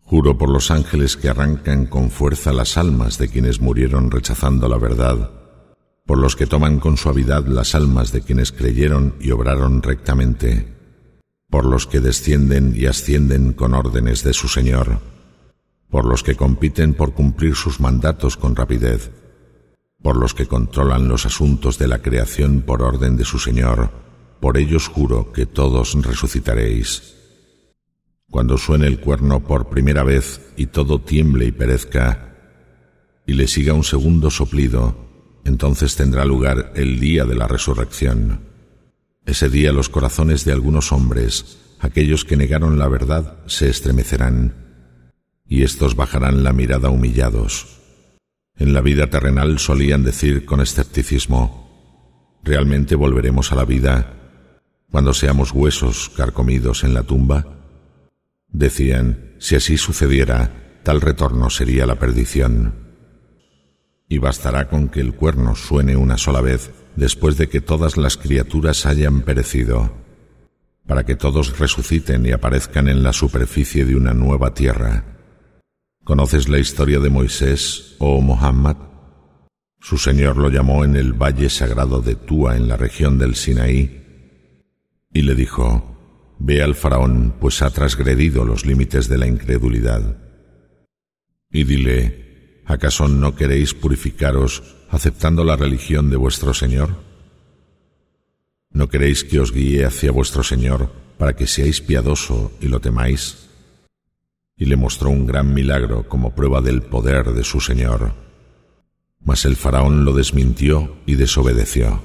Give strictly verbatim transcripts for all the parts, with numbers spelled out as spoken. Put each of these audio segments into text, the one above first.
Juro por los ángeles que arrancan con fuerza las almas de quienes murieron rechazando la verdad, por los que toman con suavidad las almas de quienes creyeron y obraron rectamente, por los que descienden y ascienden con órdenes de su Señor, por los que compiten por cumplir sus mandatos con rapidez, por los que controlan los asuntos de la creación por orden de su Señor. Por ellos juro que todos resucitaréis. Cuando suene el cuerno por primera vez y todo tiemble y perezca, y le siga un segundo soplido, entonces tendrá lugar el día de la resurrección. Ese día los corazones de algunos hombres, aquellos que negaron la verdad, se estremecerán, y éstos bajarán la mirada humillados. En la vida terrenal solían decir con escepticismo: ¿realmente volveremos a la vida cuando seamos huesos carcomidos en la tumba? Decían: si así sucediera, tal retorno sería la perdición. Y bastará con que el cuerno suene una sola vez después de que todas las criaturas hayan perecido, para que todos resuciten y aparezcan en la superficie de una nueva tierra. ¿Conoces la historia de Moisés, oh Muhammad? Su Señor lo llamó en el valle sagrado de Túa, en la región del Sinaí, y le dijo: ve al faraón, pues ha transgredido los límites de la incredulidad. Y dile: ¿acaso no queréis purificaros aceptando la religión de vuestro Señor? ¿No queréis que os guíe hacia vuestro Señor para que seáis piadoso y lo temáis? Y le mostró un gran milagro como prueba del poder de su Señor. Mas el faraón lo desmintió y desobedeció.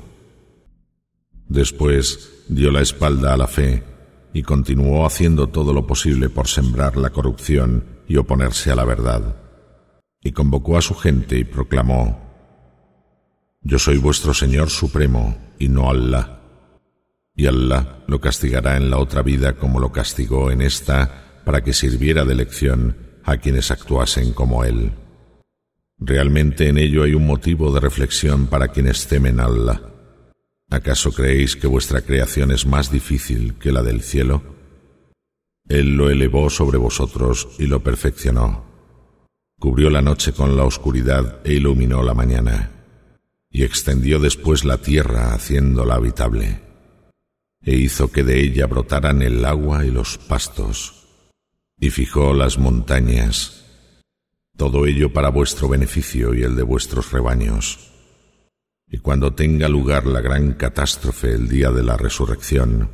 Después dio la espalda a la fe y continuó haciendo todo lo posible por sembrar la corrupción y oponerse a la verdad. Y convocó a su gente y proclamó: yo soy vuestro Señor Supremo y no Alá. Y Alá lo castigará en la otra vida como lo castigó en esta, para que sirviera de lección a quienes actuasen como Él. Realmente en ello hay un motivo de reflexión para quienes temen a Alá. ¿Acaso creéis que vuestra creación es más difícil que la del cielo? Él lo elevó sobre vosotros y lo perfeccionó. Cubrió la noche con la oscuridad e iluminó la mañana, y extendió después la tierra haciéndola habitable, e hizo que de ella brotaran el agua y los pastos, y fijó las montañas, todo ello para vuestro beneficio y el de vuestros rebaños. Y cuando tenga lugar la gran catástrofe, el día de la resurrección,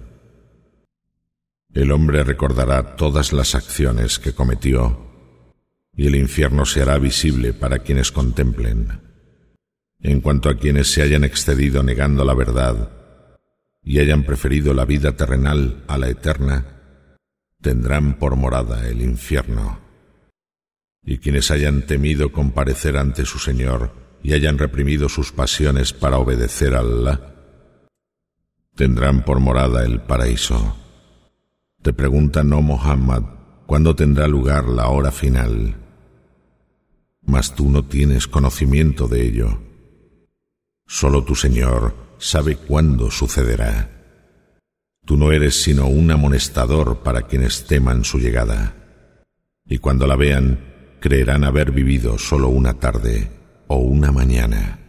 el hombre recordará todas las acciones que cometió, y el infierno se hará visible para quienes contemplen. En cuanto a quienes se hayan excedido negando la verdad y hayan preferido la vida terrenal a la eterna, tendrán por morada el infierno. Y quienes hayan temido comparecer ante su Señor y hayan reprimido sus pasiones para obedecer a Allah, tendrán por morada el paraíso. Te preguntan, oh Muhammad, ¿cuándo tendrá lugar la hora final? Mas tú no tienes conocimiento de ello. Solo tu Señor sabe cuándo sucederá. Tú no eres sino un amonestador para quienes teman su llegada. Y cuando la vean, creerán haber vivido solo una tarde o una mañana.